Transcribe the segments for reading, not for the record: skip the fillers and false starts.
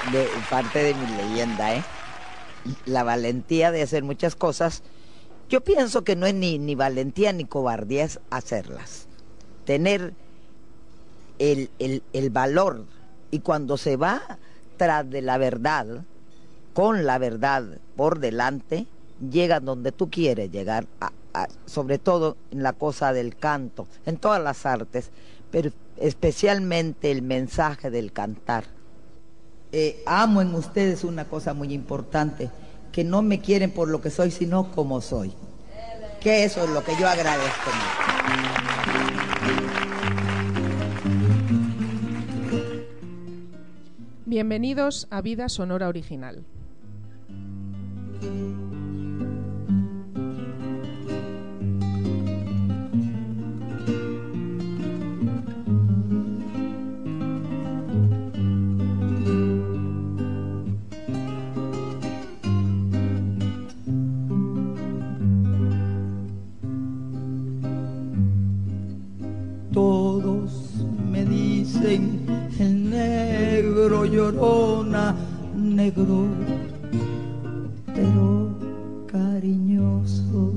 de parte de mi leyenda, ¿eh? La valentía de hacer muchas cosas. Yo pienso que no es ni valentía ni cobardía, es hacerlas. Tener el valor. Y cuando se va tras de la verdad, con la verdad por delante, llega donde tú quieres llegar, sobre todo en la cosa del canto, en todas las artes, pero especialmente el mensaje del cantar. Amo en ustedes una cosa muy importante, que no me quieren por lo que soy, sino como soy. Que eso es lo que yo agradezco. Bienvenidos a Vida Sonora Original. Todos me dicen el negro llorona, negro pero cariñoso.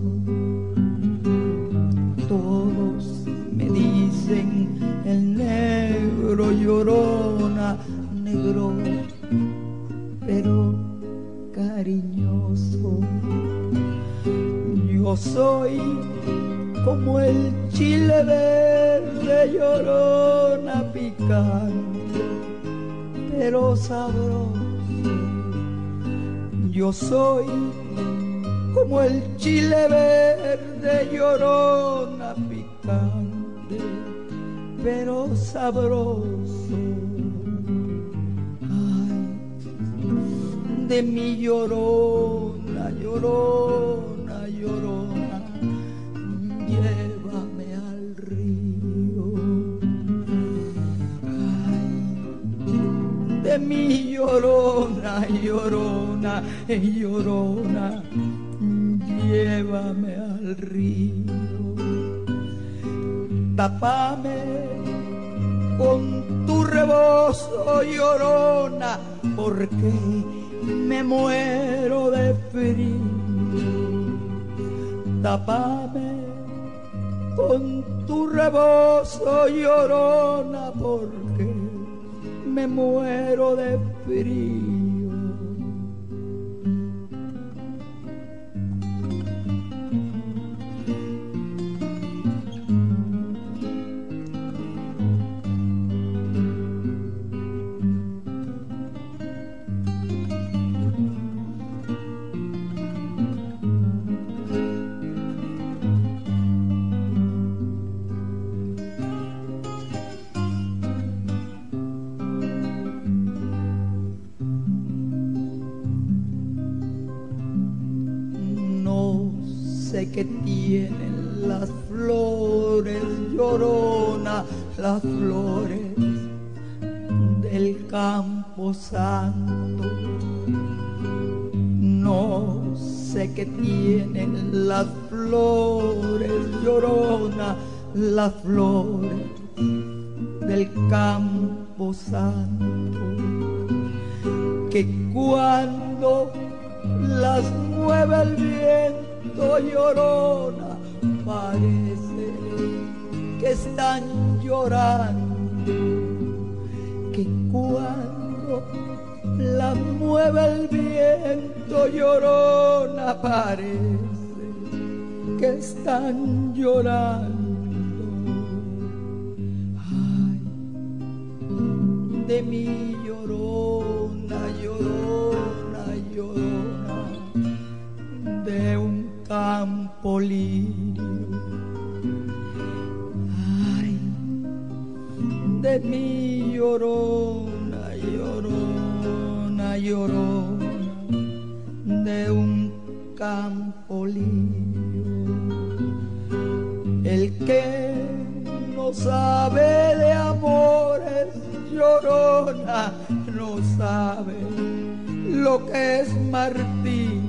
Todos me dicen el negro llorona, negro pero cariñoso. Yo soy como el chile verde, llorona, picante pero sabroso. Yo soy como el chile verde, llorona, picante pero sabroso. Ay, de mi llorona, llorona, llorona, llévame al río. Ay, de mi llorona, llorona, llorona, llévame al río. Tápame con tu rebozo, llorona, porque me muero de frío. Tápame con tu rebozo, llorona, porque me muero de frío. Que tienen las flores, llorona, las flores del Campo Santo. No sé qué tienen las flores, llorona, las flores del Campo Santo, que cuando las mueve el viento, llorona, parece que están llorando, que cuando la mueve el viento, llorona, parece que están llorando. Ay, de mi llorona, llorona, llorona, de un campo lirio. Ay, de mi llorona, llorona, llorona, de un campo lirio. El que no sabe de amores, llorona, no sabe lo que es martirio.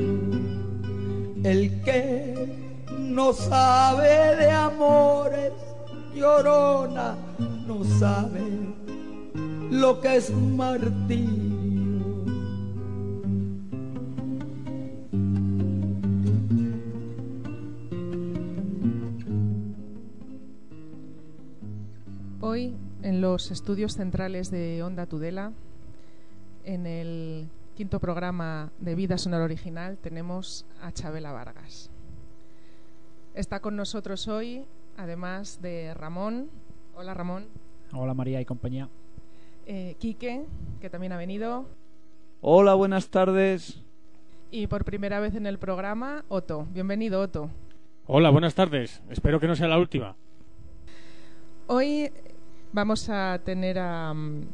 El que no sabe de amores, llorona, no sabe lo que es martirio. los estudios centrales de Onda Tudela, en el quinto programa de Vida Sonora Original, tenemos a Chabela Vargas. Está con nosotros hoy, además de Ramón. Hola, Ramón. Hola, María y compañía. Quique, que también ha venido. Hola, buenas tardes. Y por primera vez en el programa, Otto. Bienvenido, Otto. Hola, buenas tardes. Espero que no sea la última. Hoy vamos a tener a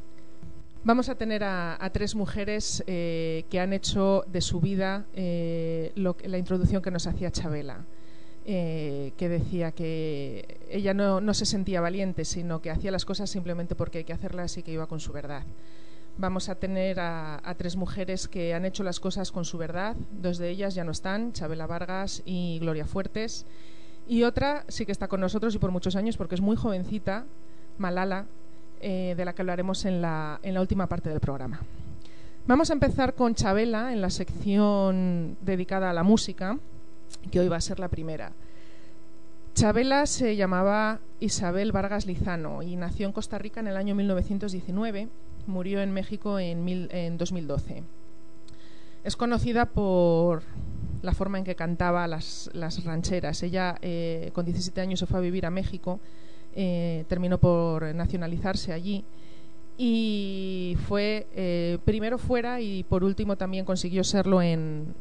tres mujeres que han hecho de su vida la introducción que nos hacía Chabela, que decía que ella no se sentía valiente, sino que hacía las cosas simplemente porque hay que hacerlas y que iba con su verdad. Vamos a tener a tres mujeres que han hecho las cosas con su verdad. Dos de ellas ya no están, Chabela Vargas y Gloria Fuertes. Y otra sí que está con nosotros y por muchos años porque es muy jovencita, Malala, de la que hablaremos en la última parte del programa. Vamos a empezar con Chabela en la sección dedicada a la música, que hoy va a ser la primera. Chabela se llamaba Isabel Vargas Lizano y nació en Costa Rica en el año 1919. Murió en México en 2012. Es conocida por la forma en que cantaba las rancheras. Ella con 17 años se fue a vivir a México, terminó por nacionalizarse allí y fue primero fuera y por último también consiguió serlo en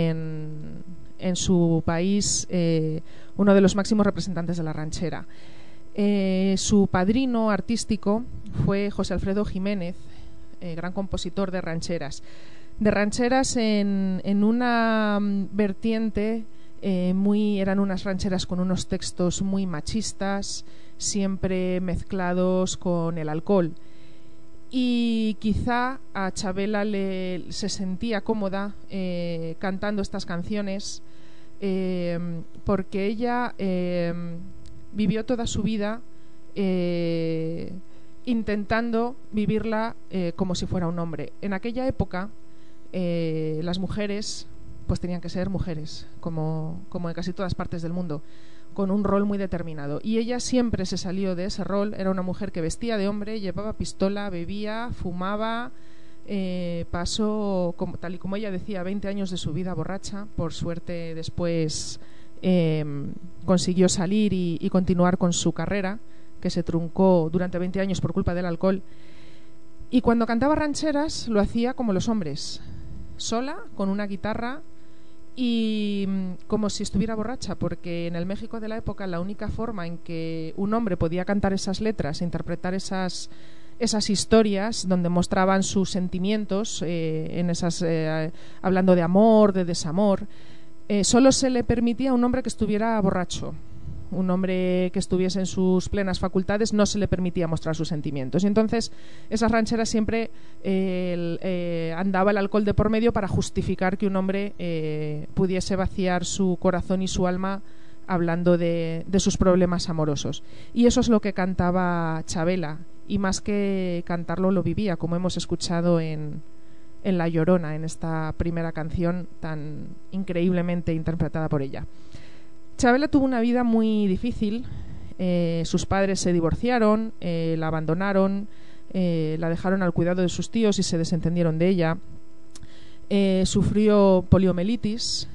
su país, uno de los máximos representantes de la ranchera. Su padrino artístico fue José Alfredo Jiménez, gran compositor de rancheras. De rancheras en una vertiente eran unas rancheras con unos textos muy machistas, siempre mezclados con el alcohol. Y quizá a Chabela se sentía cómoda cantando estas canciones porque ella vivió toda su vida intentando vivirla como si fuera un hombre. En aquella época las mujeres pues tenían que ser mujeres, como en casi todas partes del mundo, con un rol muy determinado. Y ella siempre se salió de ese rol. Era una mujer que vestía de hombre, llevaba pistola, bebía, fumaba. Pasó, tal y como ella decía, 20 años de su vida borracha. Por suerte después consiguió salir y continuar con su carrera, que se truncó durante 20 años por culpa del alcohol. Y cuando cantaba rancheras lo hacía como los hombres, sola, con una guitarra y como si estuviera borracha, porque en el México de la época la única forma en que un hombre podía cantar esas letras, interpretar esas historias donde mostraban sus sentimientos, hablando de amor, de desamor, solo se le permitía a un hombre que estuviera borracho. Un hombre que estuviese en sus plenas facultades no se le permitía mostrar sus sentimientos. Y entonces esas rancheras siempre andaba el alcohol de por medio para justificar que un hombre pudiese vaciar su corazón y su alma hablando de sus problemas amorosos. Y eso es lo que cantaba Chabela, y más que cantarlo lo vivía, como hemos escuchado en La Llorona, en esta primera canción tan increíblemente interpretada por ella. Chabela tuvo una vida muy difícil. Sus padres se divorciaron, la abandonaron, la dejaron al cuidado de sus tíos y se desentendieron de ella. Sufrió poliomielitis,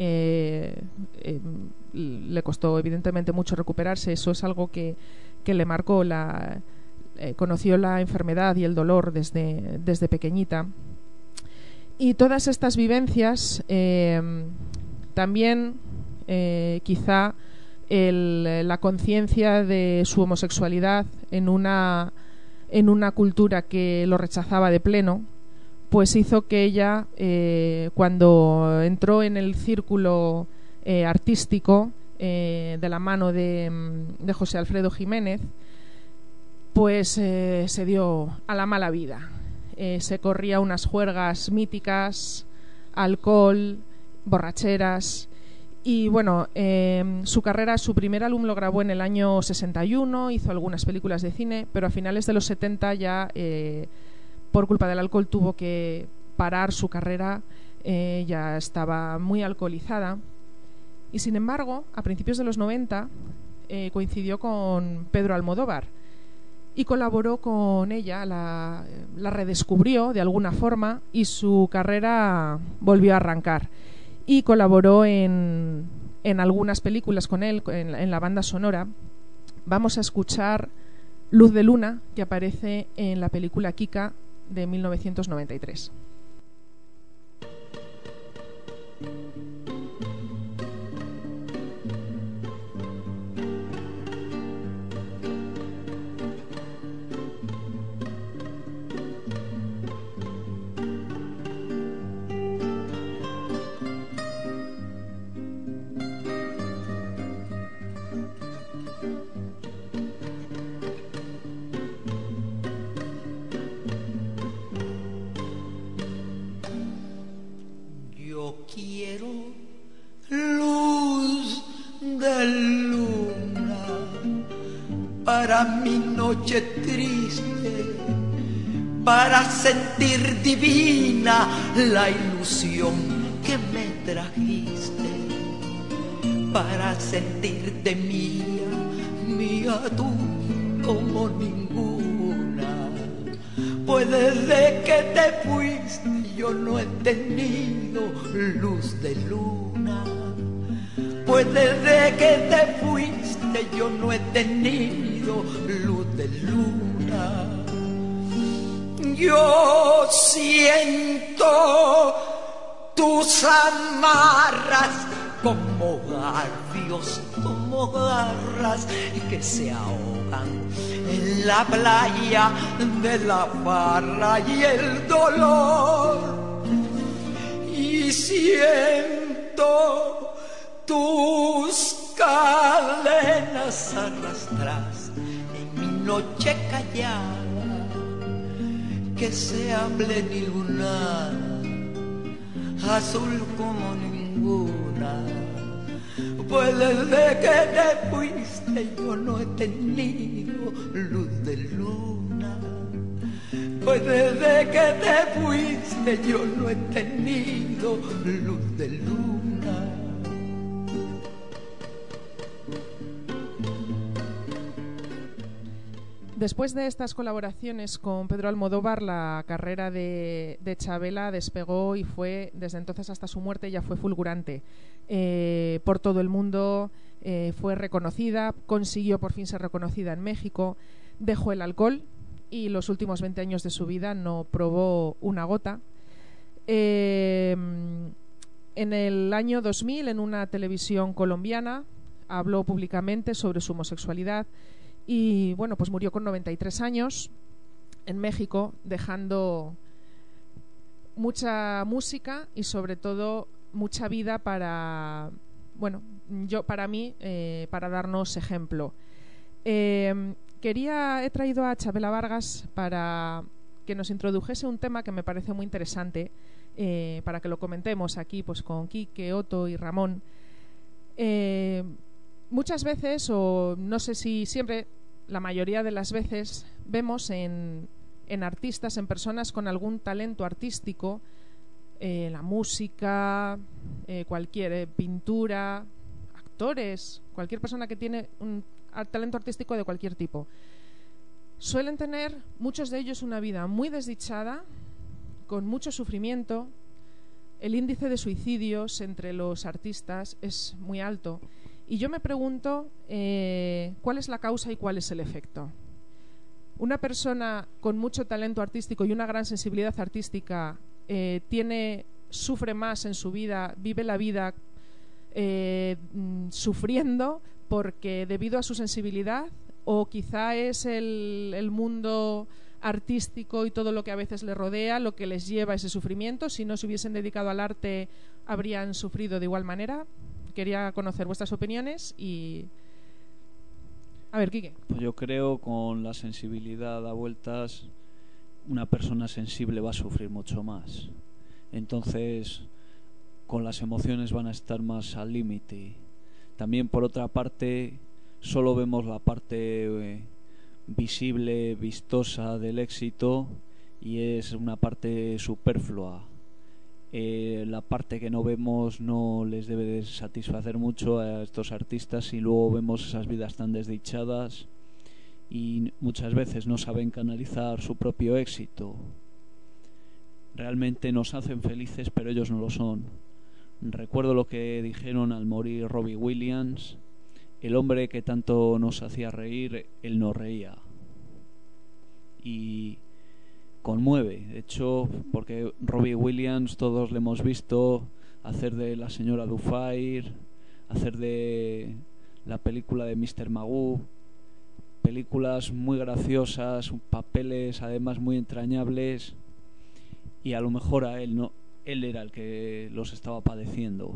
le costó evidentemente mucho recuperarse. Eso es algo que le marcó. Conoció la enfermedad y el dolor desde pequeñita. Y todas estas vivencias también quizá la conciencia de su homosexualidad en una cultura que lo rechazaba de pleno, pues hizo que ella, cuando entró en el círculo artístico de la mano de José Alfredo Jiménez, pues se dio a la mala vida. Se corría unas juergas míticas, alcohol, borracheras. Y bueno, su primer álbum lo grabó en el año 61, hizo algunas películas de cine, pero a finales de los 70 ya por culpa del alcohol tuvo que parar su carrera, ya estaba muy alcoholizada. Y sin embargo, a principios de los 90 coincidió con Pedro Almodóvar y colaboró con ella, la redescubrió de alguna forma y su carrera volvió a arrancar. Y colaboró en algunas películas con él, en la banda sonora. Vamos a escuchar Luz de Luna, que aparece en la película Kika de 1993. Quiero luz de luna para mi noche triste, para sentir divina la ilusión que me trajiste, para sentirte mía, mía tú como ninguna. Pues desde que te fuiste yo no he tenido luz de luna. Pues desde que te fuiste yo no he tenido luz de luna. Yo siento tus amarras como garfios, como garras que se ahogan en la playa de la farra y el dolor. Y siento tus cadenas arrastras en mi noche callada, que sea plenilunada, azul como ninguna. Pues desde que te fuiste yo no he tenido luz de luna. Pues desde que te fuiste yo no he tenido luz de luna. Después de estas colaboraciones con Pedro Almodóvar, la carrera de Chabela despegó y fue, desde entonces hasta su muerte, ya fue fulgurante. Por todo el mundo fue reconocida, consiguió por fin ser reconocida en México, dejó el alcohol y los últimos 20 años de su vida no probó una gota. En el año 2000, en una televisión colombiana, habló públicamente sobre su homosexualidad. Y bueno, pues murió con 93 años en México, dejando mucha música y sobre todo mucha vida para, bueno, para mí, para darnos ejemplo. He traído a Chabela Vargas para que nos introdujese un tema que me parece muy interesante, para que lo comentemos aquí pues con Quique, Otto y Ramón. Muchas veces, o no sé si siempre, la mayoría de las veces, vemos en artistas, en personas con algún talento artístico, la música, cualquier pintura, actores, cualquier persona que tiene un talento artístico de cualquier tipo. Suelen tener, muchos de ellos, una vida muy desdichada, con mucho sufrimiento. El índice de suicidios entre los artistas es muy alto. Y yo me pregunto cuál es la causa y cuál es el efecto. Una persona con mucho talento artístico y una gran sensibilidad artística sufre más en su vida, vive la vida sufriendo porque debido a su sensibilidad, o quizá es el mundo artístico y todo lo que a veces le rodea lo que les lleva a ese sufrimiento. Si no se hubiesen dedicado al arte, habrían sufrido de igual manera. Quería conocer vuestras opiniones y... A ver, Quique. Pues yo creo con la sensibilidad a vueltas, una persona sensible va a sufrir mucho más. Entonces, con las emociones van a estar más al límite. También, por otra parte, solo vemos la parte visible, vistosa del éxito y es una parte superflua. La parte que no vemos no les debe de satisfacer mucho a estos artistas y luego vemos esas vidas tan desdichadas y muchas veces no saben canalizar su propio éxito. Realmente nos hacen felices, pero ellos no lo son. Recuerdo lo que dijeron al morir Robbie Williams: el hombre que tanto nos hacía reír, él no reía. Y conmueve, de hecho, porque Robbie Williams todos le hemos visto hacer de la señora Dufire, hacer de la película de Mr. Magoo, películas muy graciosas, papeles además muy entrañables, y a lo mejor a él no, él era el que los estaba padeciendo.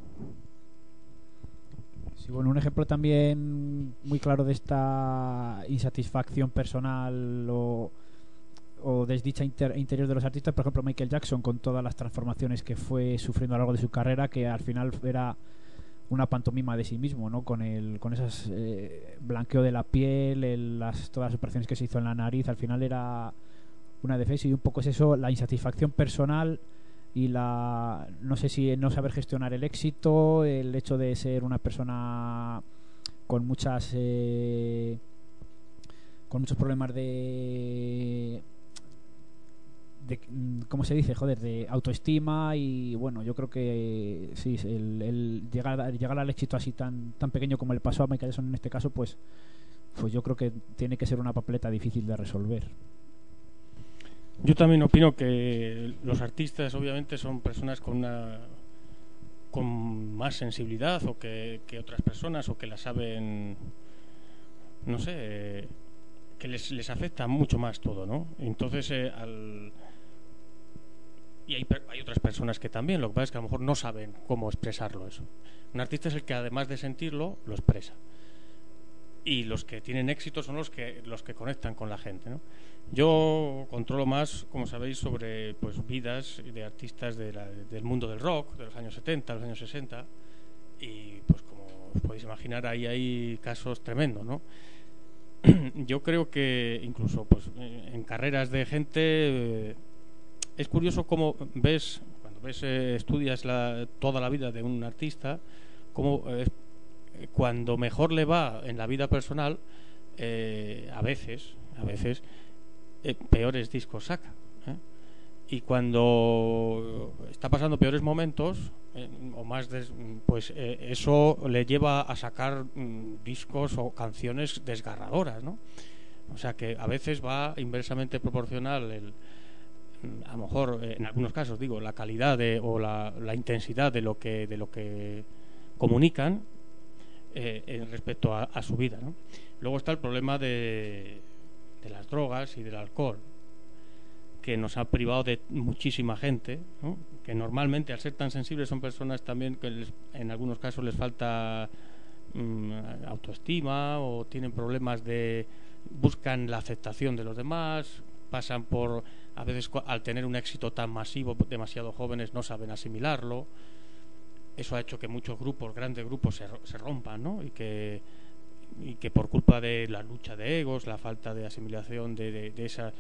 Sí, bueno, un ejemplo también muy claro de esta insatisfacción personal o desdicha interior de los artistas, por ejemplo Michael Jackson, con todas las transformaciones que fue sufriendo a lo largo de su carrera, que al final era una pantomima de sí mismo, ¿no? Con esas blanqueo de la piel, todas las operaciones que se hizo en la nariz, al final era una defensa, y un poco es eso, la insatisfacción personal y no sé si no saber gestionar el éxito, el hecho de ser una persona con muchos problemas de ¿cómo se dice? De autoestima. Y bueno, yo creo que sí, el llegar al éxito así tan pequeño como le pasó a Michael Jackson en este caso, pues yo creo que tiene que ser una papeleta difícil de resolver. Yo también opino que los artistas obviamente son personas con más sensibilidad o que otras personas, o que la saben, no sé, que les afecta mucho más todo, ¿no? Entonces y hay otras personas que también, lo que pasa es que a lo mejor no saben cómo expresarlo eso. Un artista es el que, además de sentirlo, lo expresa. Y los que tienen éxito son los que conectan con la gente, ¿no? Yo controlo más, como sabéis, sobre vidas de artistas del mundo del rock, de los años 70, los años 60, y pues como os podéis imaginar, ahí hay casos tremendos, ¿no? Yo creo que incluso en carreras de gente es curioso cómo cuando estudias toda la vida de un artista, cómo cuando mejor le va en la vida personal, a veces peores discos saca, ¿eh? Y cuando está pasando peores momentos o más eso le lleva a sacar discos o canciones desgarradoras, ¿no? O sea que a veces va inversamente proporcional a lo mejor en algunos casos la calidad o la intensidad de lo que comunican respecto a su vida, ¿no? Luego está el problema de las drogas y del alcohol, que nos ha privado de muchísima gente, ¿no? Que normalmente, al ser tan sensibles, son personas también que en algunos casos les falta autoestima, o tienen problemas buscan la aceptación de los demás, pasan a veces al tener un éxito tan masivo, demasiado jóvenes, no saben asimilarlo. Eso ha hecho que muchos grandes grupos se rompan, ¿no? Y que por culpa de la lucha de egos, la falta de asimilación de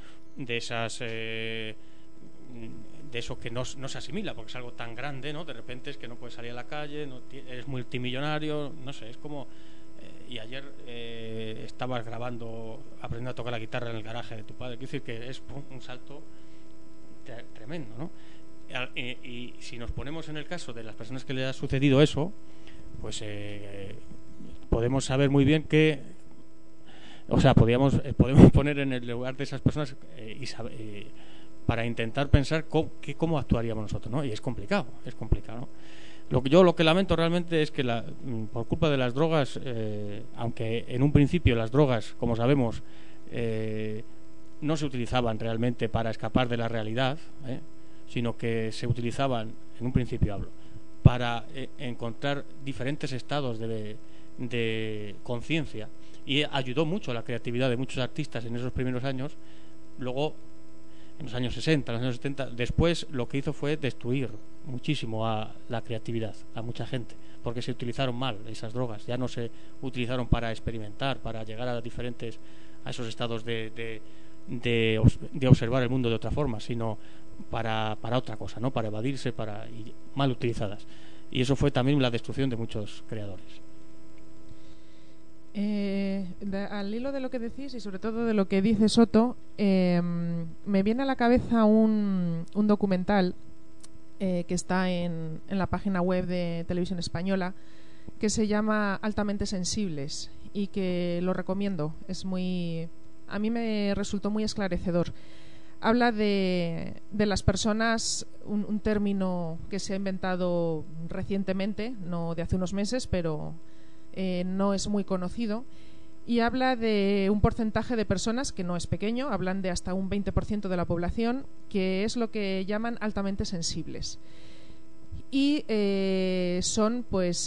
eso que no se asimila, porque es algo tan grande, ¿no? De repente es que no puedes salir a la calle, eres multimillonario, no sé, es como y ayer estabas aprendiendo a tocar la guitarra en el garaje de tu padre. Quiero decir que es un salto tremendo, ¿no? Y si nos ponemos en el caso de las personas que le ha sucedido eso, pues podemos saber muy bien podemos poner en el lugar de esas personas para intentar pensar cómo actuaríamos nosotros, ¿no? Y es complicado, ¿no? Lo que lamento realmente es que por culpa de las drogas, aunque en un principio las drogas, como sabemos, no se utilizaban realmente para escapar de la realidad, sino que se utilizaban, en un principio para encontrar diferentes estados de conciencia, y ayudó mucho a la creatividad de muchos artistas en esos primeros años. Luego, en los años 60, en los años 70, después lo que hizo fue destruir muchísimo a la creatividad, a mucha gente, porque se utilizaron mal esas drogas, ya no se utilizaron para experimentar, para llegar a esos estados de observar el mundo de otra forma, sino para otra cosa, ¿no? Para evadirse, y mal utilizadas. Y eso fue también la destrucción de muchos creadores. Al hilo de lo que decís y sobre todo de lo que dice Soto, me viene a la cabeza un documental que está en la página web de Televisión Española, que se llama Altamente Sensibles, y que lo recomiendo. A mí me resultó muy esclarecedor. Habla de las personas, un término que se ha inventado recientemente, no de hace unos meses, pero no es muy conocido, y habla de un porcentaje de personas que no es pequeño, hablan de hasta un 20% de la población, que es lo que llaman altamente sensibles. Y son pues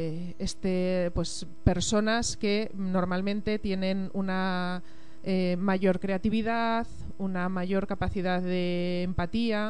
personas que normalmente tienen una mayor creatividad, una mayor capacidad de empatía,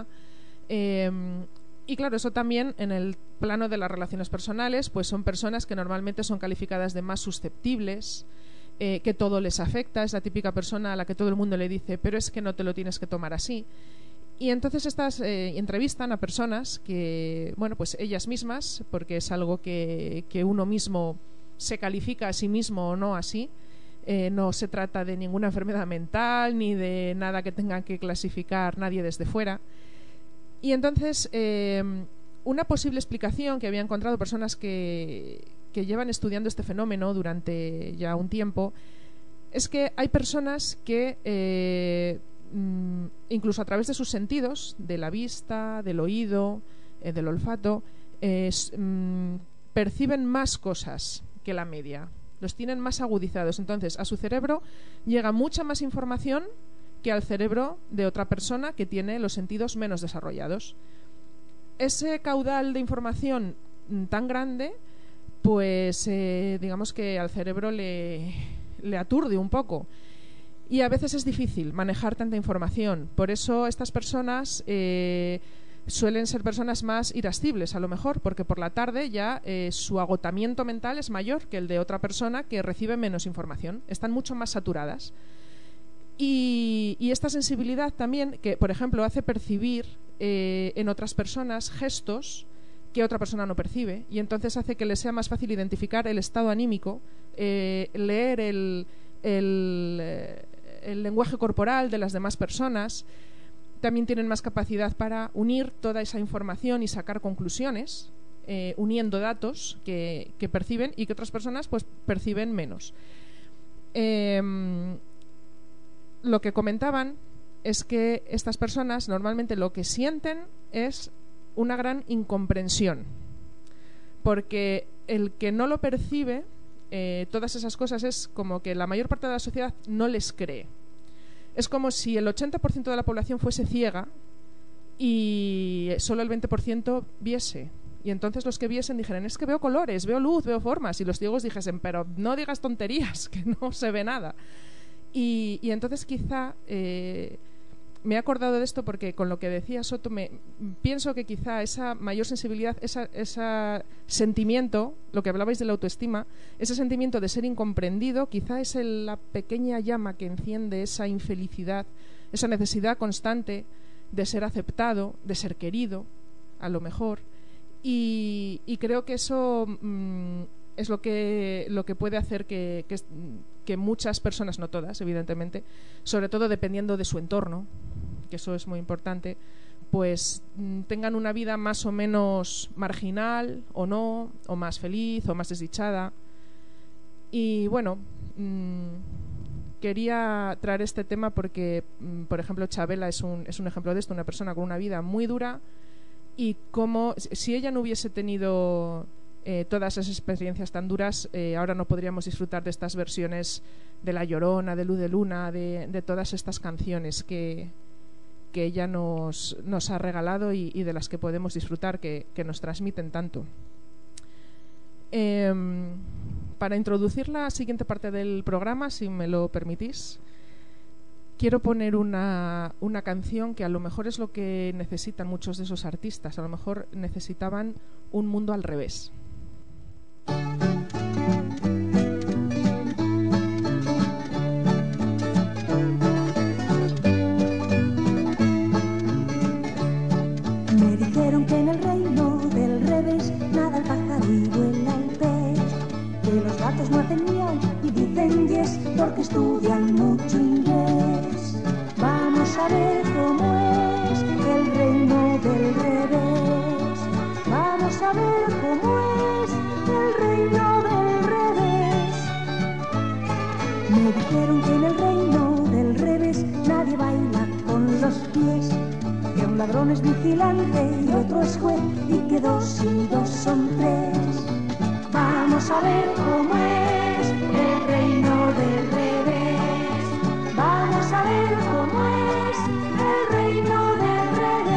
y claro, eso también en el plano de las relaciones personales, pues son personas que normalmente son calificadas de más susceptibles, que todo les afecta. Es la típica persona a la que todo el mundo le dice, pero es que no te lo tienes que tomar así. Y entonces estas entrevistan a personas que, bueno, pues ellas mismas, porque es algo que uno mismo se califica a sí mismo o no así, no se trata de ninguna enfermedad mental ni de nada que tenga que clasificar nadie desde fuera. Y entonces una posible explicación que había encontrado personas que llevan estudiando este fenómeno durante ya un tiempo es que hay personas que incluso a través de sus sentidos, de la vista, del oído, del olfato, perciben más cosas que la media, los tienen más agudizados. Entonces a su cerebro llega mucha más información que al cerebro de otra persona que tiene los sentidos menos desarrollados. Ese caudal de información tan grande, pues digamos que al cerebro le aturde un poco. Y a veces es difícil manejar tanta información. Por eso estas personas suelen ser personas más irascibles, a lo mejor, porque por la tarde ya su agotamiento mental es mayor que el de otra persona que recibe menos información. Están mucho más saturadas. Y esta sensibilidad también, que por ejemplo hace percibir en otras personas gestos que otra persona no percibe, y entonces hace que les sea más fácil identificar el estado anímico, leer el lenguaje corporal de las demás personas. También tienen más capacidad para unir toda esa información y sacar conclusiones, uniendo datos que perciben y que otras personas pues perciben menos. Lo que comentaban es que estas personas normalmente lo que sienten es una gran incomprensión, porque el que no lo percibe, todas esas cosas, es como que la mayor parte de la sociedad no les cree. Es como si el 80% de la población fuese ciega y solo el 20% viese. Y entonces los que viesen dijeran, es que veo colores, veo luz, veo formas. Y los ciegos dijesen, pero no digas tonterías, que no se ve nada. Y entonces quizá me he acordado de esto porque con lo que decía Soto pienso que quizá esa mayor sensibilidad, ese sentimiento, lo que hablabais de la autoestima, ese sentimiento de ser incomprendido, quizá es la pequeña llama que enciende esa infelicidad, esa necesidad constante de ser aceptado, de ser querido, a lo mejor. Y creo que eso es lo que puede hacer que muchas personas, no todas, evidentemente, sobre todo dependiendo de su entorno, que eso es muy importante, pues tengan una vida más o menos marginal o no, o más feliz o más desdichada. Y bueno, quería traer este tema porque, por ejemplo, Chabela es un ejemplo de esto, una persona con una vida muy dura, y como si ella no hubiese tenido todas esas experiencias tan duras, ahora no podríamos disfrutar de estas versiones de La Llorona, de Luz de Luna, de todas estas canciones que ella nos ha regalado y de las que podemos disfrutar, que nos transmiten tanto. Para introducir la siguiente parte del programa, si me lo permitís, quiero poner una canción que a lo mejor es lo que necesitan muchos de esos artistas. A lo mejor necesitaban un mundo al revés. Me dijeron que en el reino del revés nada el pájaro y vuela el pez, que los gatos no hacen miau y dicen yes porque estudian mucho inglés. Vamos a ver cómo es el reino del revés. Vamos a ver cómo es el reino del revés. Me dijeron que en el reino del revés nadie baila con los pies, que un ladrón es vigilante y otro es juez y que 2 y 2 son 3. Vamos a ver cómo es el reino del revés. Vamos a ver cómo es el reino del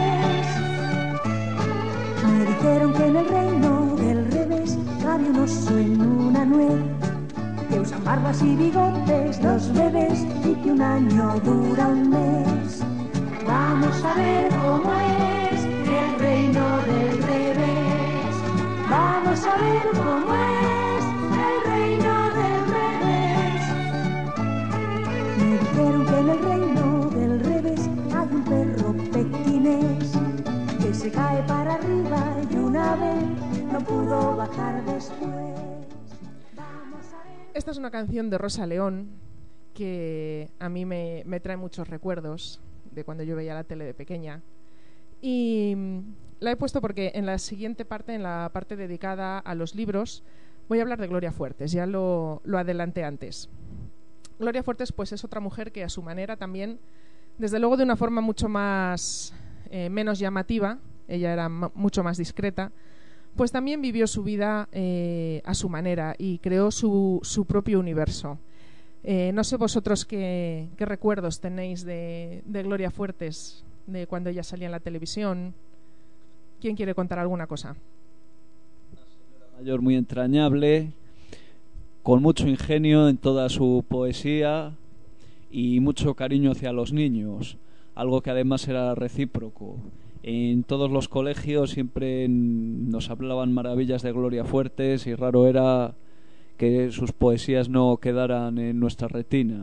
revés. Me dijeron que en el reino del revés cabe un oso en una nuez, que usan barbas y bigotes los bebés y que un año dura un mes. Vamos a ver cómo es el reino del revés. Vamos a ver cómo es el reino del revés. Me dijeron que en el reino del revés hay un perro pequinés que se cae para arriba y una vez no pudo bajar después. Esta es una canción de Rosa León que a mí me trae muchos recuerdos de cuando yo veía la tele de pequeña, y la he puesto porque en la siguiente parte, en la parte dedicada a los libros, voy a hablar de Gloria Fuertes. Ya lo adelanté antes. Gloria Fuertes pues es otra mujer que a su manera también, desde luego de una forma mucho más menos llamativa, ella era mucho más discreta, pues también vivió su vida a su manera y creó su propio universo. No sé vosotros qué recuerdos tenéis de Gloria Fuertes, de cuando ella salía en la televisión. ¿Quién quiere contar alguna cosa? Una señora mayor muy entrañable, con mucho ingenio en toda su poesía y mucho cariño hacia los niños, algo que además era recíproco. En todos los colegios siempre nos hablaban maravillas de Gloria Fuertes y raro era que sus poesías no quedaran en nuestra retina.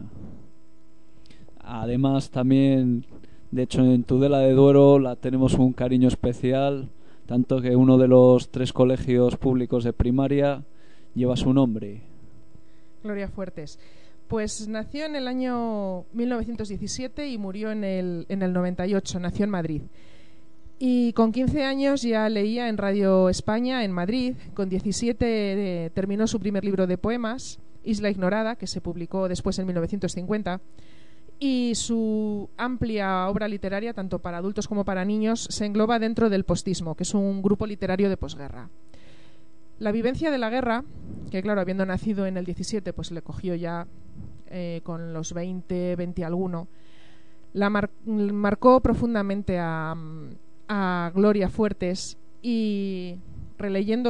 Además también, de hecho en Tudela de Duero la tenemos un cariño especial, tanto que uno de los 3 colegios públicos de primaria lleva su nombre. Gloria Fuertes. Pues nació en el año 1917 y murió en el 98, nació en Madrid. Y con 15 años ya leía en Radio España en Madrid. Con 17 terminó su primer libro de poemas, Isla Ignorada, que se publicó después en 1950. Y su amplia obra literaria, tanto para adultos como para niños, se engloba dentro del postismo, que es un grupo literario de posguerra. La vivencia de la guerra, que claro, habiendo nacido en el 17, pues le cogió ya con los 20 alguno, la marcó profundamente a Gloria Fuertes, y leyendo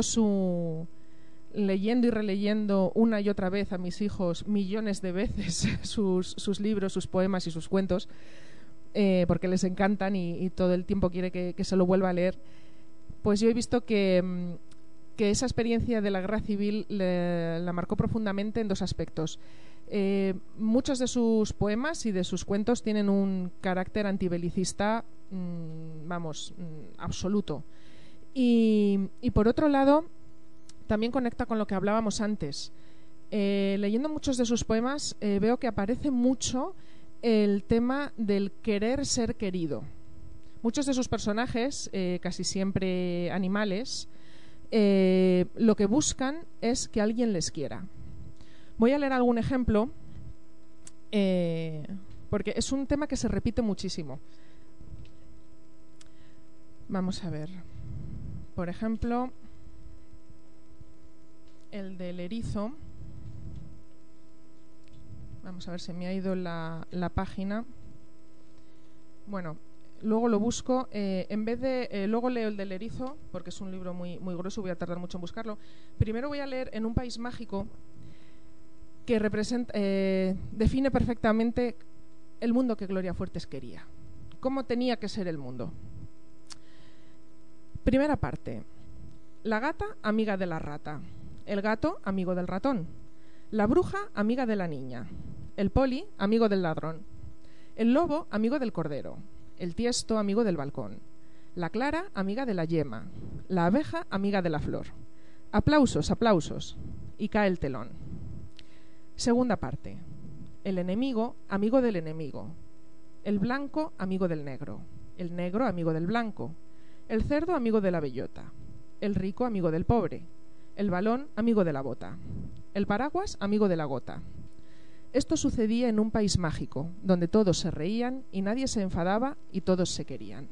y releyendo una y otra vez a mis hijos millones de veces sus libros, sus poemas y sus cuentos, porque les encantan y todo el tiempo quiere que se lo vuelva a leer, pues yo he visto que esa experiencia de la guerra civil la marcó profundamente en 2 aspectos. Muchos de sus poemas y de sus cuentos tienen un carácter antibelicista, absoluto. Y por otro lado, también conecta con lo que hablábamos antes. Leyendo muchos de sus poemas veo que aparece mucho el tema del querer ser querido. Muchos de sus personajes, casi siempre animales, lo que buscan es que alguien les quiera. Voy a leer algún ejemplo porque es un tema que se repite muchísimo. Vamos a ver. Por ejemplo, el del erizo. Vamos a ver, se me ha ido la página. Bueno, luego lo busco. En vez de luego leo el del erizo, porque es un libro muy grueso, voy a tardar mucho en buscarlo. Primero voy a leer En un país mágico, que define perfectamente el mundo que Gloria Fuertes quería. ¿Cómo tenía que ser el mundo? Primera parte. La gata, amiga de la rata. El gato, amigo del ratón. La bruja, amiga de la niña. El poli, amigo del ladrón. El lobo, amigo del cordero. El tiesto, amigo del balcón. La clara, amiga de la yema. La abeja, amiga de la flor. Aplausos, aplausos. y cae el telón. Segunda parte. El enemigo, amigo del enemigo. El blanco, amigo del negro. El negro, amigo del blanco. El cerdo, amigo de la bellota. El rico, amigo del pobre. El balón, amigo de la bota. El paraguas, amigo de la gota. Esto sucedía en un país mágico, donde todos se reían y nadie se enfadaba y todos se querían.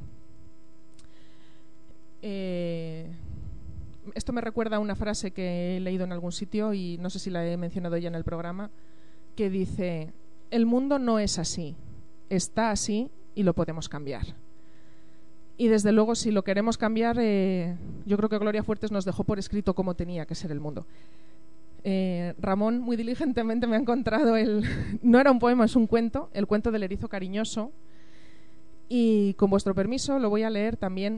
Esto me recuerda a una frase que he leído en algún sitio y no sé si la he mencionado ya en el programa, que dice: el mundo no es así, está así y lo podemos cambiar. Y desde luego, si lo queremos cambiar, yo creo que Gloria Fuertes nos dejó por escrito cómo tenía que ser el mundo. Ramón muy diligentemente me ha encontrado no era un poema, es un cuento, el cuento del erizo cariñoso, y con vuestro permiso lo voy a leer también,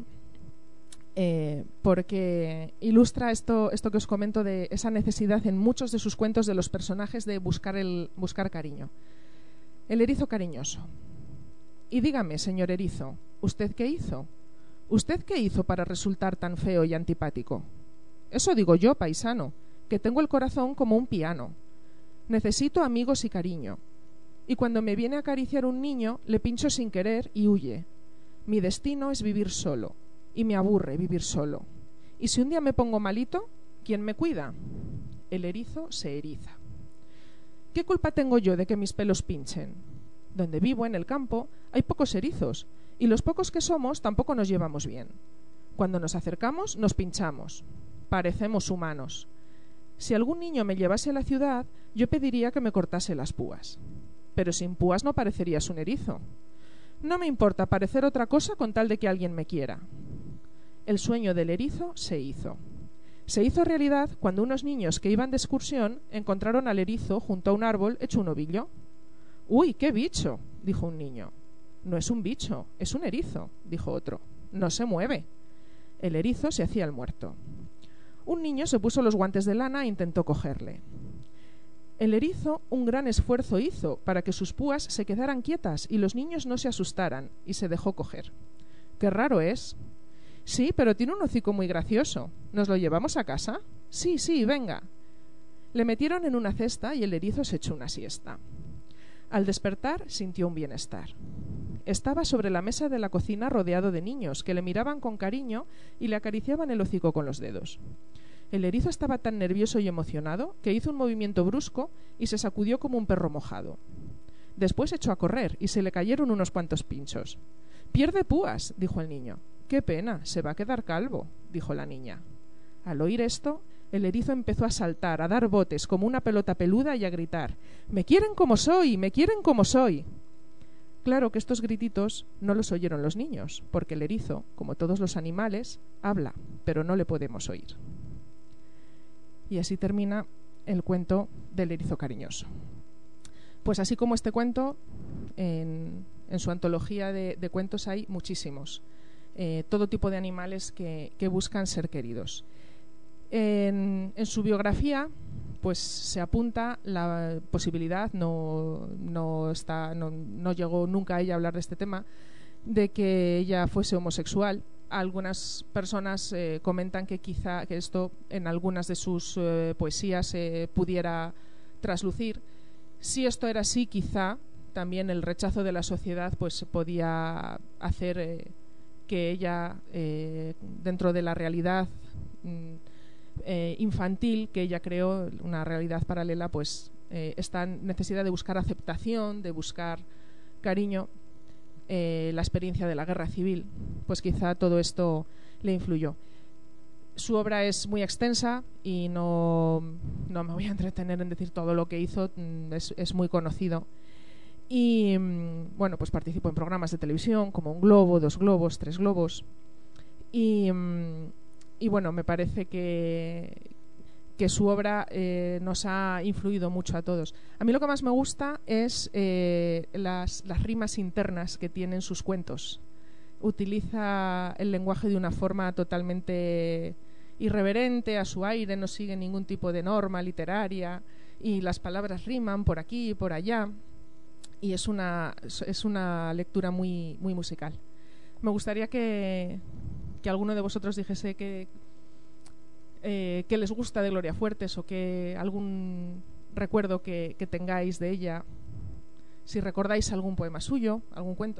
porque ilustra esto que os comento de esa necesidad en muchos de sus cuentos de los personajes de buscar cariño. El erizo cariñoso. Y dígame, señor erizo, ¿usted qué hizo? ¿Usted qué hizo para resultar tan feo y antipático? Eso digo yo, paisano, que tengo el corazón como un piano. Necesito amigos y cariño. Y cuando me viene a acariciar un niño, le pincho sin querer y huye. Mi destino es vivir solo, y me aburre vivir solo. Y si un día me pongo malito, ¿quién me cuida? El erizo se eriza. ¿Qué culpa tengo yo de que mis pelos pinchen? Donde vivo, en el campo, hay pocos erizos, y los pocos que somos tampoco nos llevamos bien. Cuando nos acercamos, nos pinchamos. Parecemos humanos. Si algún niño me llevase a la ciudad, yo pediría que me cortase las púas. Pero sin púas no parecerías un erizo. No me importa parecer otra cosa con tal de que alguien me quiera. El sueño del erizo se hizo. Se hizo realidad cuando unos niños que iban de excursión encontraron al erizo junto a un árbol hecho un ovillo. «¡Uy, qué bicho!», dijo un niño. «No es un bicho, es un erizo», dijo otro. «No se mueve». El erizo se hacía el muerto. Un niño se puso los guantes de lana e intentó cogerle. El erizo un gran esfuerzo hizo para que sus púas se quedaran quietas y los niños no se asustaran, y se dejó coger. «Qué raro es». «Sí, pero tiene un hocico muy gracioso. ¿Nos lo llevamos a casa?» «Sí, sí, venga». Le metieron en una cesta y el erizo se echó una siesta. Al despertar sintió un bienestar. Estaba sobre la mesa de la cocina rodeado de niños que le miraban con cariño y le acariciaban el hocico con los dedos. El erizo estaba tan nervioso y emocionado que hizo un movimiento brusco y se sacudió como un perro mojado. Después echó a correr y se le cayeron unos cuantos pinchos. «Pierde púas», dijo el niño. «Qué pena, se va a quedar calvo», dijo la niña. Al oír esto, el erizo empezó a saltar, a dar botes como una pelota peluda y a gritar: «¡Me quieren como soy! ¡Me quieren como soy!». Claro que estos grititos no los oyeron los niños, porque el erizo, como todos los animales, habla, pero no le podemos oír. Y así termina el cuento del erizo cariñoso. Pues así como este cuento, en su antología de cuentos hay muchísimos. Todo tipo de animales que buscan ser queridos. En su biografía pues se apunta la posibilidad, no llegó nunca a ella a hablar de este tema, de que ella fuese homosexual. Algunas personas comentan que quizá que esto en algunas de sus poesías pudiera traslucir. Si esto era así, quizá también el rechazo de la sociedad pues podía hacer que ella, dentro de la realidad infantil que ella creó, una realidad paralela, pues esta necesidad de buscar aceptación, de buscar cariño, la experiencia de la guerra civil, pues quizá todo esto le influyó. Su obra es muy extensa y no me voy a entretener en decir todo lo que hizo, es muy conocido. Y bueno, pues participó en programas de televisión como Un Globo, Dos Globos, Tres Globos. Y bueno, me parece que su obra nos ha influido mucho a todos. A mí lo que más me gusta es las rimas internas que tienen sus cuentos. Utiliza el lenguaje de una forma totalmente irreverente, a su aire, no sigue ningún tipo de norma literaria y las palabras riman por aquí y por allá. Y es una lectura muy, muy musical. Me gustaría que alguno de vosotros dijese qué les gusta de Gloria Fuertes o algún recuerdo que tengáis de ella. Si recordáis algún poema suyo, algún cuento.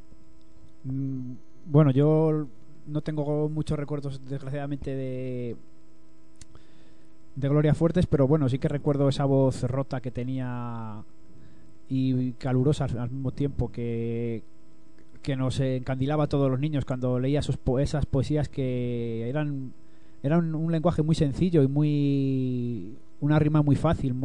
Bueno, yo no tengo muchos recuerdos, desgraciadamente, de Gloria Fuertes, pero bueno, sí que recuerdo esa voz rota que tenía y calurosa al mismo tiempo, que nos encandilaba a todos los niños cuando leía esas poesías que eran un lenguaje muy sencillo y una rima muy fácil,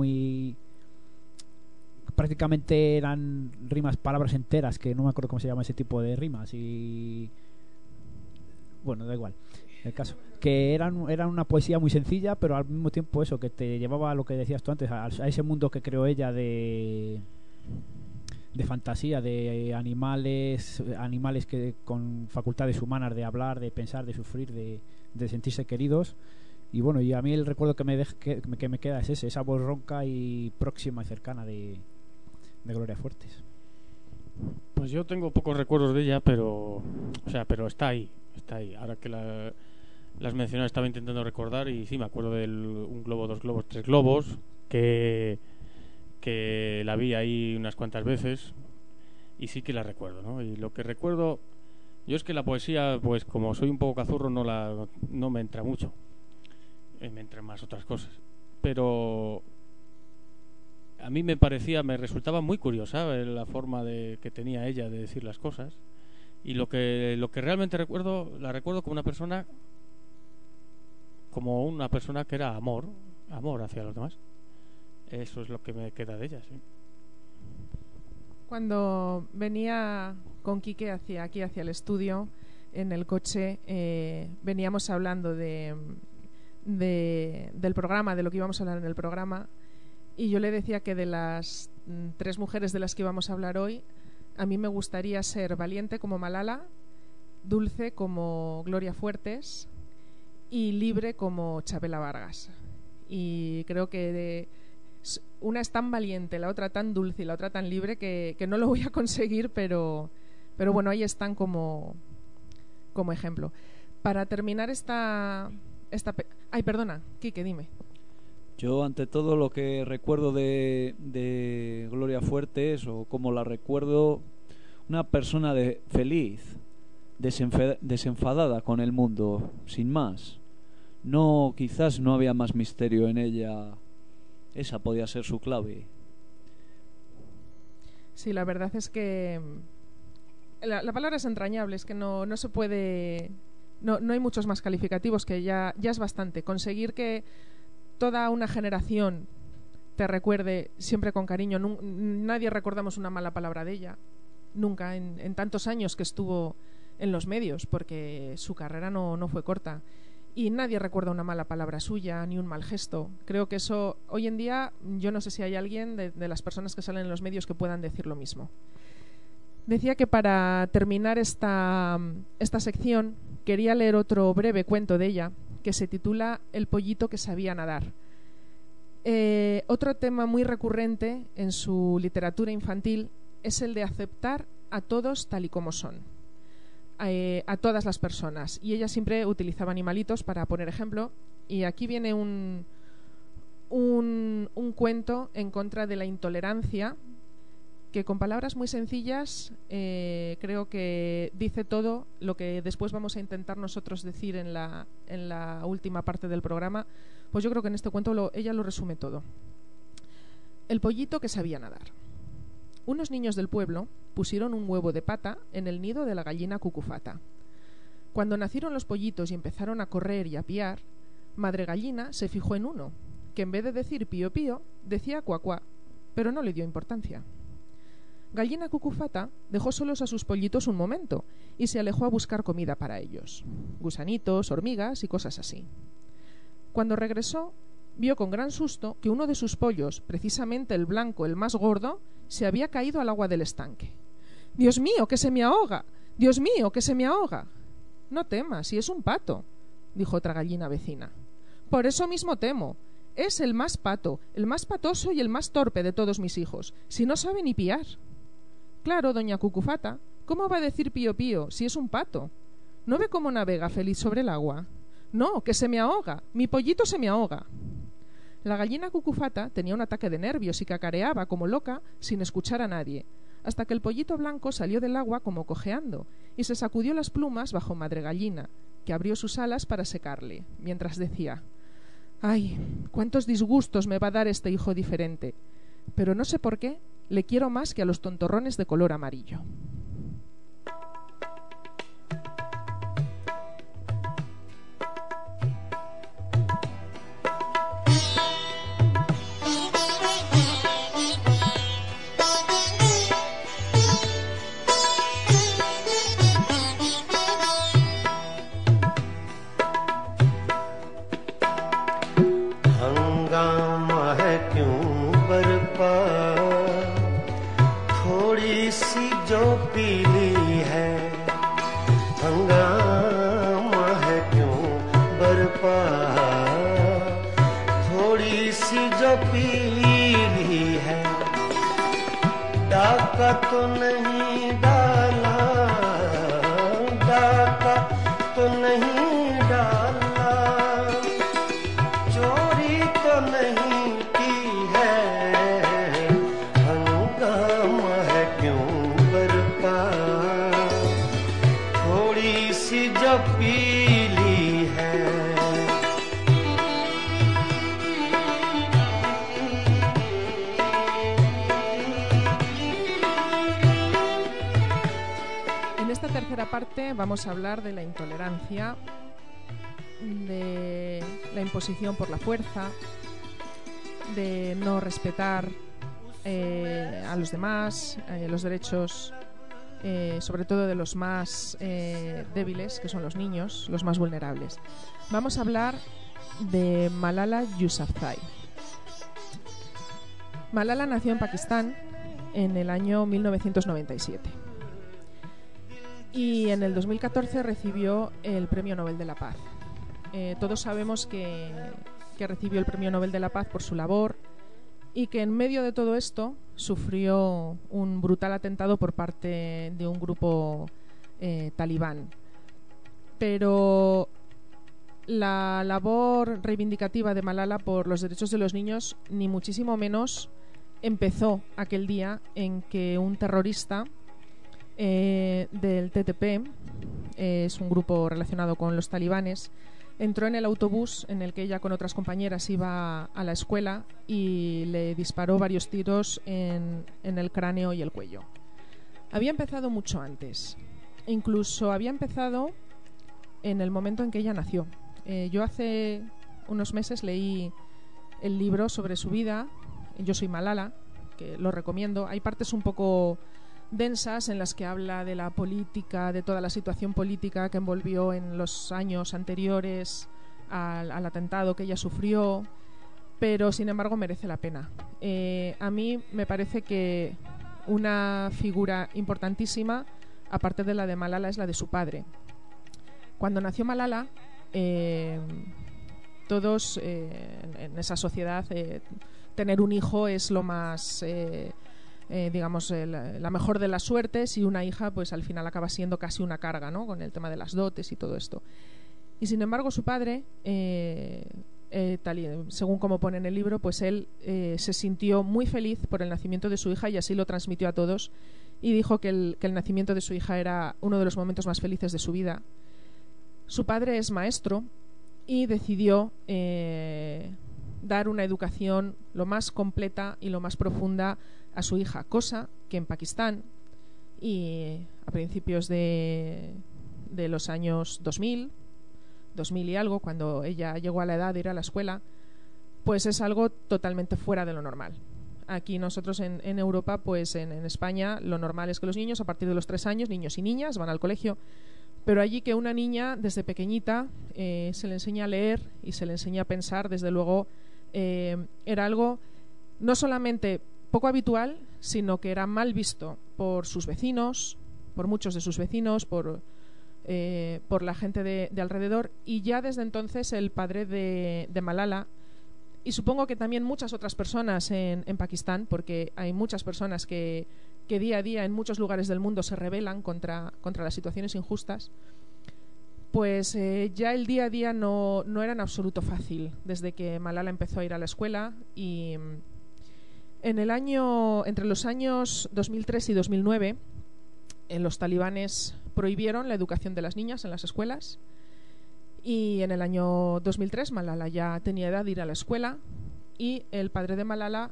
prácticamente eran palabras enteras, que no me acuerdo cómo se llama ese tipo de rimas, y bueno, da igual el caso, que eran una poesía muy sencilla, pero al mismo tiempo eso, que te llevaba a lo que decías tú antes, a ese mundo que creó ella de fantasía, de animales que con facultades humanas de hablar, de pensar, de sufrir, de sentirse queridos. Y bueno, y a mí el recuerdo que me queda es esa voz ronca y próxima y cercana de Gloria Fuertes. Pues yo tengo pocos recuerdos de ella, pero está ahí. Ahora que las mencioné, estaba intentando recordar, y sí, me acuerdo del Un globo, dos globos, tres globos, que la vi ahí unas cuantas veces, y sí que la recuerdo, ¿no? Y lo que recuerdo yo es que la poesía, pues como soy un poco cazurro, no me entra mucho, me entran más otras cosas, pero a mí me resultaba muy curiosa la forma que tenía ella de decir las cosas, y lo que realmente la recuerdo como una persona que era amor hacia los demás. Eso es lo que me queda de ella, sí. Cuando venía con Quique hacia el estudio, en el coche, veníamos hablando del programa, de lo que íbamos a hablar en el programa, y yo le decía que de las 3 mujeres de las que íbamos a hablar hoy, a mí me gustaría ser valiente como Malala, dulce como Gloria Fuertes y libre como Chavela Vargas. Y creo que una es tan valiente, la otra tan dulce y la otra tan libre que no lo voy a conseguir, pero bueno, ahí están como ejemplo. Para terminar Ay, perdona, Quique, dime. Yo, ante todo, lo que recuerdo de Gloria Fuertes, o como la recuerdo, una persona feliz, desenfadada con el mundo, sin más. Quizás no había más misterio en ella. Esa podía ser su clave. Sí, la verdad es que la palabra es entrañable, es que no se puede, no hay muchos más calificativos, que ya es bastante. Conseguir que toda una generación te recuerde siempre con cariño. Nadie recordamos una mala palabra de ella, nunca, en tantos años que estuvo en los medios, porque su carrera no fue corta. Y nadie recuerda una mala palabra suya, ni un mal gesto. Creo que eso, hoy en día, yo no sé si hay alguien de las personas que salen en los medios que puedan decir lo mismo. Decía que para terminar esta sección quería leer otro breve cuento de ella, que se titula El pollito que sabía nadar. Otro tema muy recurrente en su literatura infantil es el de aceptar a todos tal y como son. A todas las personas, y ella siempre utilizaba animalitos para poner ejemplo, y aquí viene un cuento en contra de la intolerancia, que con palabras muy sencillas creo que dice todo lo que después vamos a intentar nosotros decir en la última parte del programa. Pues yo creo que en este cuento ella lo resume todo. El pollito que sabía nadar. Unos niños del pueblo pusieron un huevo de pata en el nido de la gallina cucufata. Cuando nacieron los pollitos y empezaron a correr y a piar, Madre Gallina se fijó en uno, que en vez de decir pío pío, decía cuá cuá, pero no le dio importancia. Gallina Cucufata dejó solos a sus pollitos un momento y se alejó a buscar comida para ellos, gusanitos, hormigas y cosas así. Cuando regresó, vio con gran susto que uno de sus pollos, precisamente el blanco, el más gordo, se había caído al agua del estanque. «¡Dios mío, que se me ahoga! ¡Dios mío, que se me ahoga!». «No temas, si es un pato», dijo otra gallina vecina. «Por eso mismo temo. Es el más pato, el más patoso y el más torpe de todos mis hijos, si no sabe ni piar». «Claro, doña Cucufata, ¿cómo va a decir pío pío si es un pato? ¿No ve cómo navega feliz sobre el agua? No, que se me ahoga. Mi pollito se me ahoga. La gallina cucufata tenía un ataque de nervios y cacareaba como loca sin escuchar a nadie, hasta que el pollito blanco salió del agua como cojeando y se sacudió las plumas bajo madre gallina, que abrió sus alas para secarle, mientras decía: «Ay, cuántos disgustos me va a dar este hijo diferente, pero no sé por qué le quiero más que a los tontorrones de color amarillo». डाका तो नहीं डाला, डाका तो नहीं डाला, चोरी तो नहीं की है, हंगामा है क्यों बरपा, थोड़ी सी जो पी ली है। En esta tercera parte vamos a hablar de la intolerancia, de la imposición por la fuerza, de no respetar a los demás, los derechos, sobre todo de los más débiles, que son los niños, los más vulnerables. Vamos a hablar de Malala Yousafzai. Malala nació en Pakistán en el año 1997. Y en el 2014 recibió el Premio Nobel de la Paz. Todos sabemos que recibió el Premio Nobel de la Paz por su labor y que en medio de todo esto sufrió un brutal atentado por parte de un grupo talibán. Pero la labor reivindicativa de Malala por los derechos de los niños ni muchísimo menos empezó aquel día en que un terrorista del TTP, es un grupo relacionado con los talibanes, entró en el autobús en el que ella con otras compañeras iba a la escuela y le disparó varios tiros en el cráneo y el cuello. Había empezado mucho antes, incluso había empezado en el momento en que ella nació. Yo hace unos meses leí el libro sobre su vida, Yo soy Malala, que lo recomiendo. Hay partes un poco densas en las que habla de la política, de toda la situación política que envolvió en los años anteriores al atentado que ella sufrió, pero sin embargo merece la pena. A mí me parece que una figura importantísima, aparte de la de Malala, es la de su padre. Cuando nació Malala, todos en esa sociedad, tener un hijo es lo más... digamos, la mejor de las suertes, y una hija pues al final acaba siendo casi una carga, ¿no?, con el tema de las dotes y todo esto. Y sin embargo su padre, según como pone en el libro, pues él se sintió muy feliz por el nacimiento de su hija y así lo transmitió a todos, y dijo que el nacimiento de su hija era uno de los momentos más felices de su vida. Su padre es maestro y decidió dar una educación lo más completa y lo más profunda a su hija, cosa que en Pakistán y a principios de los años 2000 y algo, cuando ella llegó a la edad de ir a la escuela, pues es algo totalmente fuera de lo normal. Aquí nosotros en Europa, pues en España, lo normal es que los niños a partir de los 3 años, niños y niñas, van al colegio, pero allí que una niña desde pequeñita se le enseña a leer y se le enseña a pensar, desde luego era algo no solamente poco habitual, sino que era mal visto por sus vecinos, por muchos de sus vecinos, por la gente de alrededor. Y ya desde entonces el padre de Malala, y supongo que también muchas otras personas en Pakistán, porque hay muchas personas que día a día en muchos lugares del mundo se rebelan contra las situaciones injustas, pues ya el día a día no era en absoluto fácil desde que Malala empezó a ir a la escuela. Y entre los años 2003 y 2009 los talibanes prohibieron la educación de las niñas en las escuelas, y en el año 2003 Malala ya tenía edad de ir a la escuela, y el padre de Malala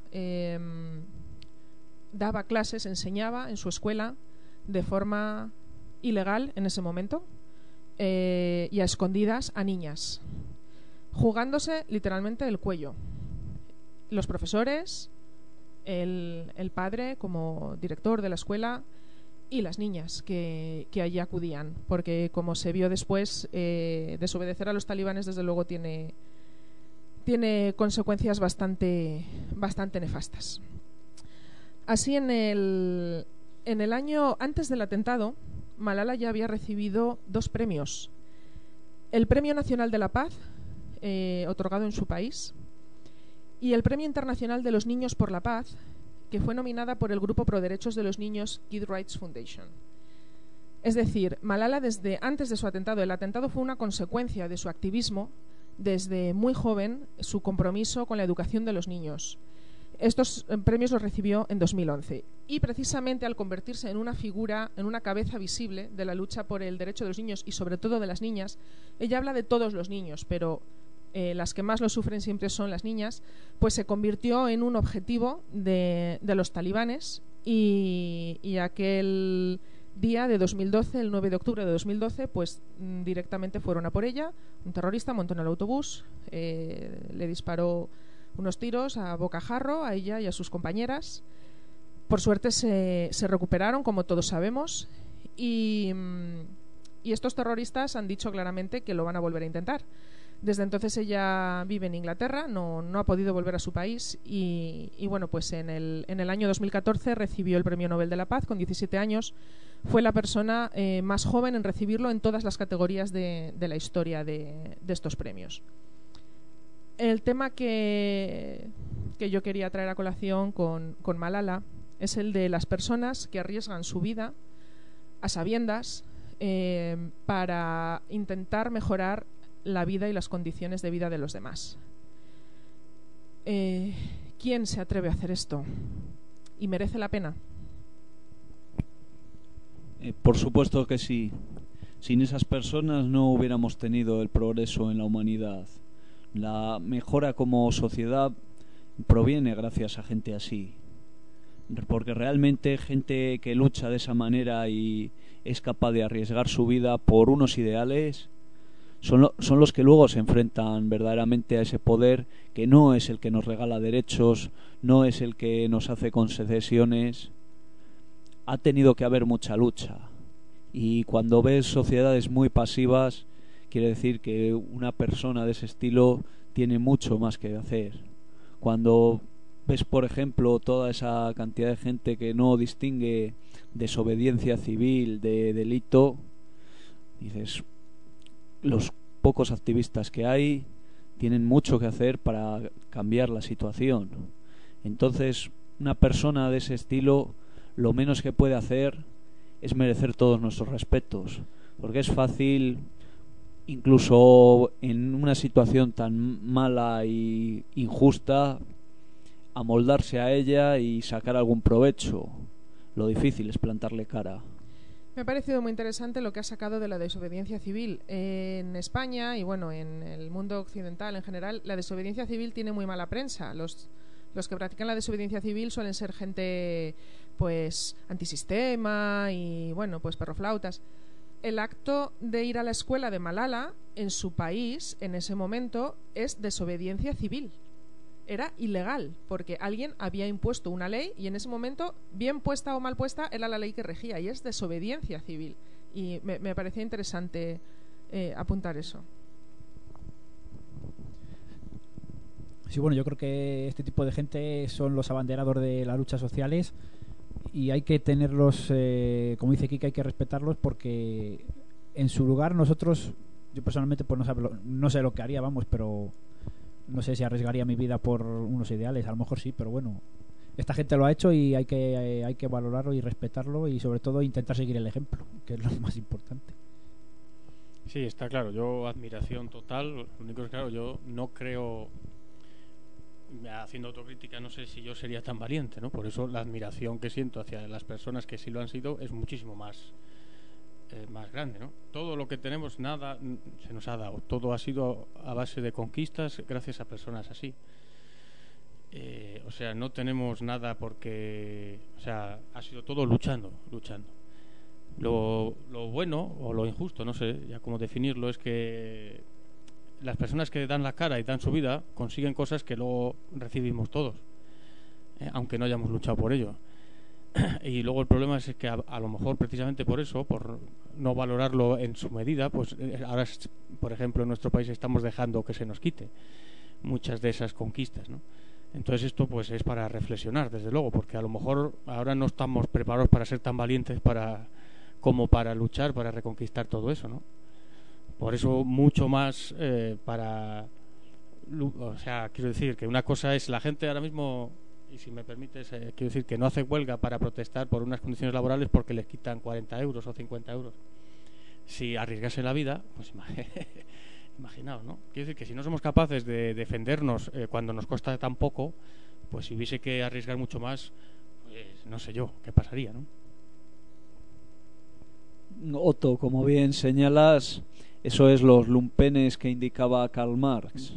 daba clases, enseñaba en su escuela de forma ilegal en ese momento, y a escondidas a niñas, jugándose literalmente el cuello. Los profesores, el padre como director de la escuela y las niñas que allí acudían, porque como se vio después, desobedecer a los talibanes desde luego tiene consecuencias bastante nefastas. Así, en el año antes del atentado, Malala ya había recibido 2 premios: el Premio Nacional de la Paz, otorgado en su país, y el Premio Internacional de los Niños por la Paz, que fue nominada por el grupo pro derechos de los niños Kid Rights Foundation. Es decir, Malala, desde antes de su atentado, el atentado fue una consecuencia de su activismo desde muy joven, su compromiso con la educación de los niños. Estos premios los recibió en 2011, y precisamente al convertirse en una figura, en una cabeza visible de la lucha por el derecho de los niños y sobre todo de las niñas, ella habla de todos los niños, pero las que más lo sufren siempre son las niñas, pues se convirtió en un objetivo de los talibanes, y aquel día de 2012, el 9 de octubre de 2012, pues directamente fueron a por ella. Un terrorista montó en el autobús, le disparó unos tiros a bocajarro a ella y a sus compañeras. Por suerte se recuperaron, como todos sabemos, y estos terroristas han dicho claramente que lo van a volver a intentar. Desde entonces ella vive en Inglaterra, no ha podido volver a su país, y bueno, pues en el año 2014 recibió el Premio Nobel de la Paz con 17 años. Fue la persona más joven en recibirlo en todas las categorías de la historia de estos premios. El tema que yo quería traer a colación con Malala es el de las personas que arriesgan su vida a sabiendas para intentar mejorar la vida y las condiciones de vida de los demás. ¿Quién se atreve a hacer esto? ¿Y merece la pena? Por supuesto que sí. Sin esas personas no hubiéramos tenido el progreso en la humanidad. La mejora como sociedad proviene gracias a gente así. Porque realmente gente que lucha de esa manera y es capaz de arriesgar su vida por unos ideales son los que luego se enfrentan verdaderamente a ese poder, que no es el que nos regala derechos, no es el que nos hace concesiones. Ha tenido que haber mucha lucha, y cuando ves sociedades muy pasivas quiere decir que una persona de ese estilo tiene mucho más que hacer. Cuando ves, por ejemplo, toda esa cantidad de gente que no distingue desobediencia civil de delito, dices, los pocos activistas que hay tienen mucho que hacer para cambiar la situación. Entonces, una persona de ese estilo, lo menos que puede hacer es merecer todos nuestros respetos, porque es fácil, incluso en una situación tan mala y injusta, amoldarse a ella y sacar algún provecho. Lo difícil es plantarle cara. Me ha parecido muy interesante lo que ha sacado de la desobediencia civil. En España y bueno, en el mundo occidental en general, la desobediencia civil tiene muy mala prensa. Los que practican la desobediencia civil suelen ser gente pues antisistema y bueno, pues perroflautas. El acto de ir a la escuela de Malala en su país en ese momento es desobediencia civil. Era ilegal porque alguien había impuesto una ley y en ese momento, bien puesta o mal puesta, era la ley que regía, y es desobediencia civil. Y me parecía interesante apuntar eso. Sí, bueno, yo creo que este tipo de gente son los abanderados de las luchas sociales y hay que tenerlos, como dice Kike, hay que respetarlos, porque en su lugar nosotros, yo personalmente pues no sé lo que haría, vamos, pero no sé si arriesgaría mi vida por unos ideales. A lo mejor sí, pero bueno, esta gente lo ha hecho y hay que valorarlo y respetarlo, y sobre todo intentar seguir el ejemplo, que es lo más importante. Sí, está claro. Yo admiración total. Lo único es claro, yo no creo, haciendo autocrítica, no sé si yo sería tan valiente, ¿no? Por eso la admiración que siento hacia las personas que sí lo han sido es muchísimo más grande, ¿no? Todo lo que tenemos, nada se nos ha dado. Todo ha sido a base de conquistas gracias a personas así. O sea, no tenemos nada porque, o sea, ha sido todo luchando. Lo bueno o lo injusto, no sé ya cómo definirlo, es que las personas que dan la cara y dan su vida consiguen cosas que luego recibimos todos, aunque no hayamos luchado por ello. Y luego el problema es que a lo mejor precisamente por eso, por no valorarlo en su medida, pues ahora, por ejemplo, en nuestro país estamos dejando que se nos quite muchas de esas conquistas, ¿no? Entonces esto pues es para reflexionar, desde luego, porque a lo mejor ahora no estamos preparados para ser tan valientes como para luchar, para reconquistar todo eso, ¿no? Por eso mucho más o sea, quiero decir que una cosa es la gente ahora mismo, y si me permites, quiero decir que no hace huelga para protestar por unas condiciones laborales porque les quitan 40 euros o 50 euros. Si arriesgase la vida, pues imaginaos, ¿no? Quiero decir que si no somos capaces de defendernos cuando nos cuesta tan poco, pues si hubiese que arriesgar mucho más, pues no sé yo qué pasaría, ¿no? Otto, como bien señalas, eso es los lumpenes que indicaba Karl Marx.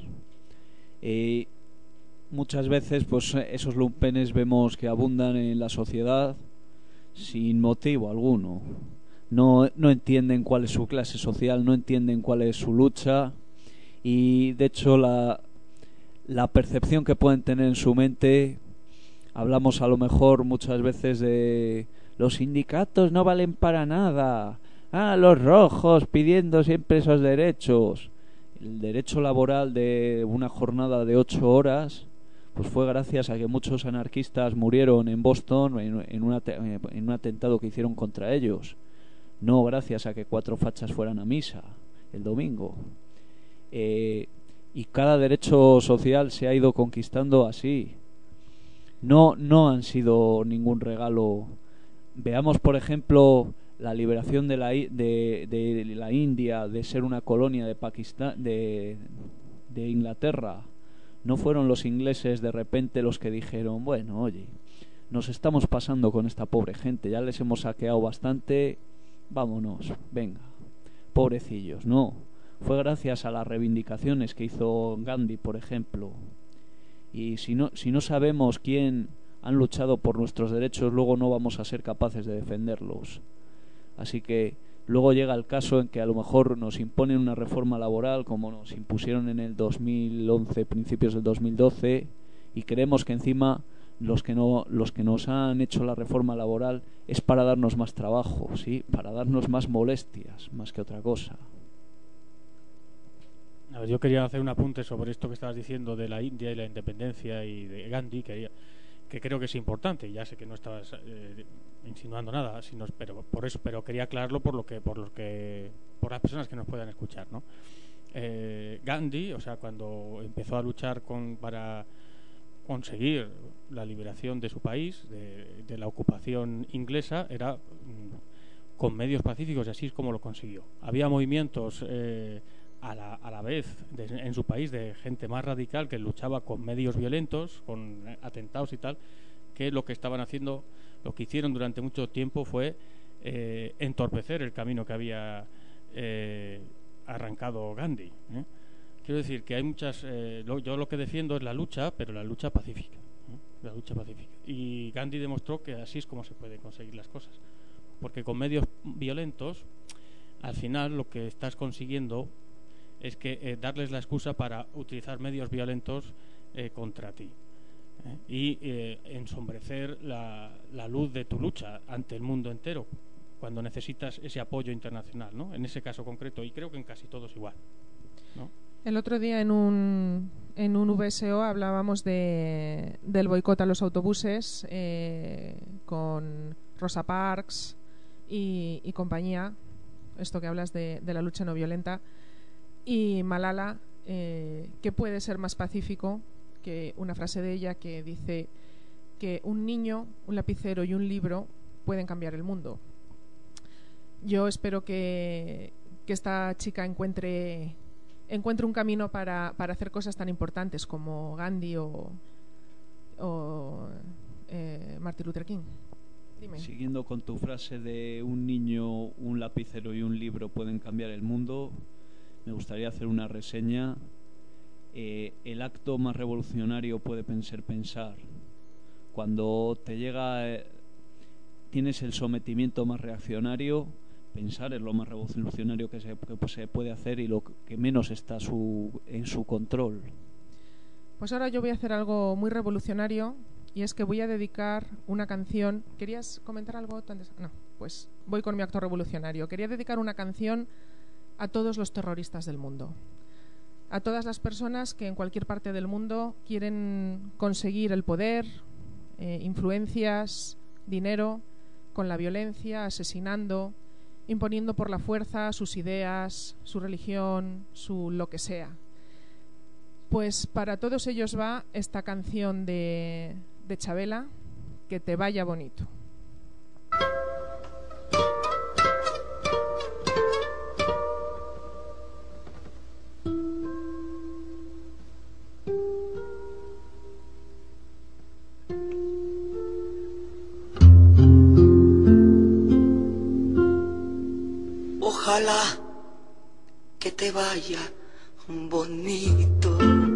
Muchas veces pues esos lumpenes vemos que abundan en la sociedad sin motivo alguno. No entienden cuál es su clase social, no entienden cuál es su lucha, y de hecho la percepción que pueden tener en su mente, hablamos a lo mejor muchas veces de los sindicatos no valen para nada, los rojos pidiendo siempre esos derechos. El derecho laboral de una jornada de 8 horas pues fue gracias a que muchos anarquistas murieron en Boston en un atentado que hicieron contra ellos, no gracias a que 4 fachas fueran a misa el domingo. Y cada derecho social se ha ido conquistando así. No han sido ningún regalo. Veamos, por ejemplo, la liberación de la India de ser una colonia de Pakistán, de Inglaterra. No fueron los ingleses de repente los que dijeron, bueno, oye, nos estamos pasando con esta pobre gente, ya les hemos saqueado bastante, vámonos, venga, pobrecillos. No, fue gracias a las reivindicaciones que hizo Gandhi, por ejemplo. Y si no sabemos quién han luchado por nuestros derechos, luego no vamos a ser capaces de defenderlos. Así que luego llega el caso en que a lo mejor nos imponen una reforma laboral como nos impusieron en el 2011, principios del 2012, y creemos que encima los que nos han hecho la reforma laboral es para darnos más trabajo, ¿sí? Para darnos más molestias, más que otra cosa. A ver, yo quería hacer un apunte sobre esto que estabas diciendo de la India y la independencia y de Gandhi, que creo que es importante. Ya sé que no estabas insinuando nada, pero quería aclararlo por las personas que nos puedan escuchar, ¿no? Gandhi, o sea, cuando empezó a luchar para conseguir la liberación de su país de la ocupación inglesa, era con medios pacíficos, y así es como lo consiguió. Había movimientos a la vez en su país de gente más radical que luchaba con medios violentos, con atentados y tal, que lo que estaban haciendo, lo que hicieron durante mucho tiempo fue entorpecer el camino que había arrancado Gandhi. Quiero decir que hay muchas, yo lo que defiendo es la lucha, pero la lucha pacífica, la lucha pacífica. Y Gandhi demostró que así es como se pueden conseguir las cosas, porque con medios violentos al final lo que estás consiguiendo es que darles la excusa para utilizar medios violentos contra ti, y ensombrecer la luz de tu lucha ante el mundo entero cuando necesitas ese apoyo internacional, ¿no? En ese caso concreto, y creo que en casi todos igual, ¿no? El otro día en un VSO hablábamos del boicot a los autobuses con Rosa Parks y compañía, esto que hablas de la lucha no violenta. Y Malala, ¿qué puede ser más pacífico que una frase de ella que dice que un niño, un lapicero y un libro pueden cambiar el mundo? Yo espero que que esta chica encuentre un camino para hacer cosas tan importantes como Gandhi o Martin Luther King. Dime. Siguiendo con tu frase de un niño, un lapicero y un libro pueden cambiar el mundo, me gustaría hacer una reseña. El acto más revolucionario puede ser pensar. Cuando te llega, tienes el sometimiento más reaccionario, pensar es lo más revolucionario que se puede hacer y lo que menos está en su control. Pues ahora yo voy a hacer algo muy revolucionario, y es que voy a dedicar una canción. ¿Querías comentar algo antes? No, pues voy con mi acto revolucionario. Quería dedicar una canción a todos los terroristas del mundo, a todas las personas que en cualquier parte del mundo quieren conseguir el poder, influencias, dinero, con la violencia, asesinando, imponiendo por la fuerza sus ideas, su religión, su lo que sea. Pues para todos ellos va esta canción de Chabela, Que te vaya bonito. Ojalá que te vaya bonito.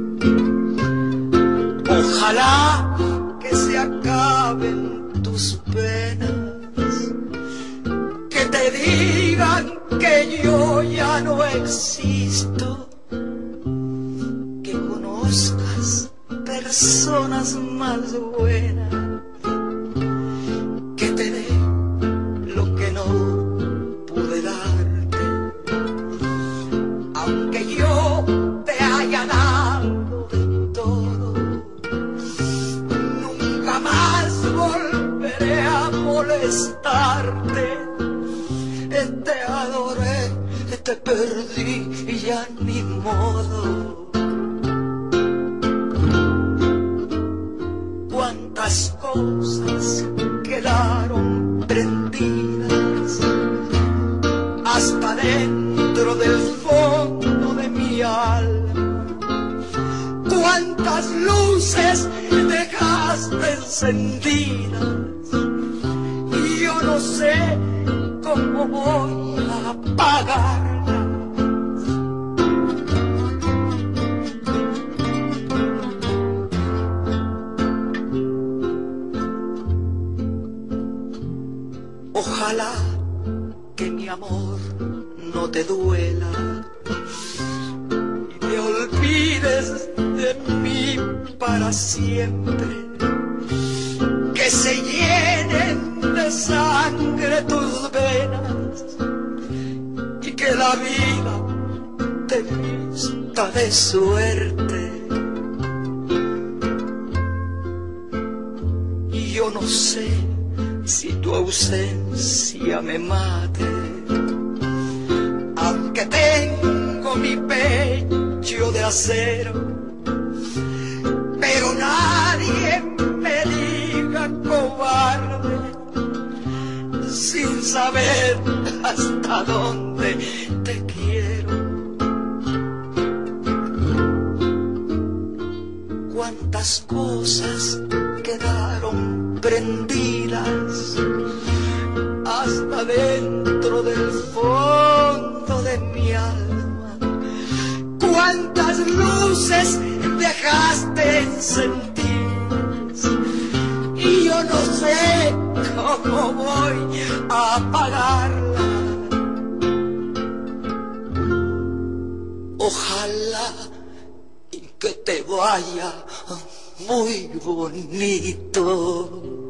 Ojalá que se acaben tus penas, que te digan que yo ya no existo, que conozcas personas más buenas, que te dé lo que no pude darte, aunque yo te haya dado de todo. Nunca más volveré a molestarte. Te adoré, te perdí y ya ni modo. Cuántas cosas quedaron prendidas hasta dentro del fondo de mi alma. Cuántas luces dejaste encendidas y yo no sé cómo voy a apagarlas. Ojalá que mi amor no te duela y te olvides de mí para siempre, que se llenen de sangre tus venas y que la vida te vista de suerte. Y yo no sé si tu ausencia me mate, aunque tengo mi pecho de acero, pero nadie me diga cobarde sin saber hasta dónde te quiero. Cuántas cosas quedaron prendidas hasta dentro del fondo de mi alma. Cuántas luces dejaste encendidas y yo no sé cómo voy a apagarla. Ojalá que te vaya muy bonito.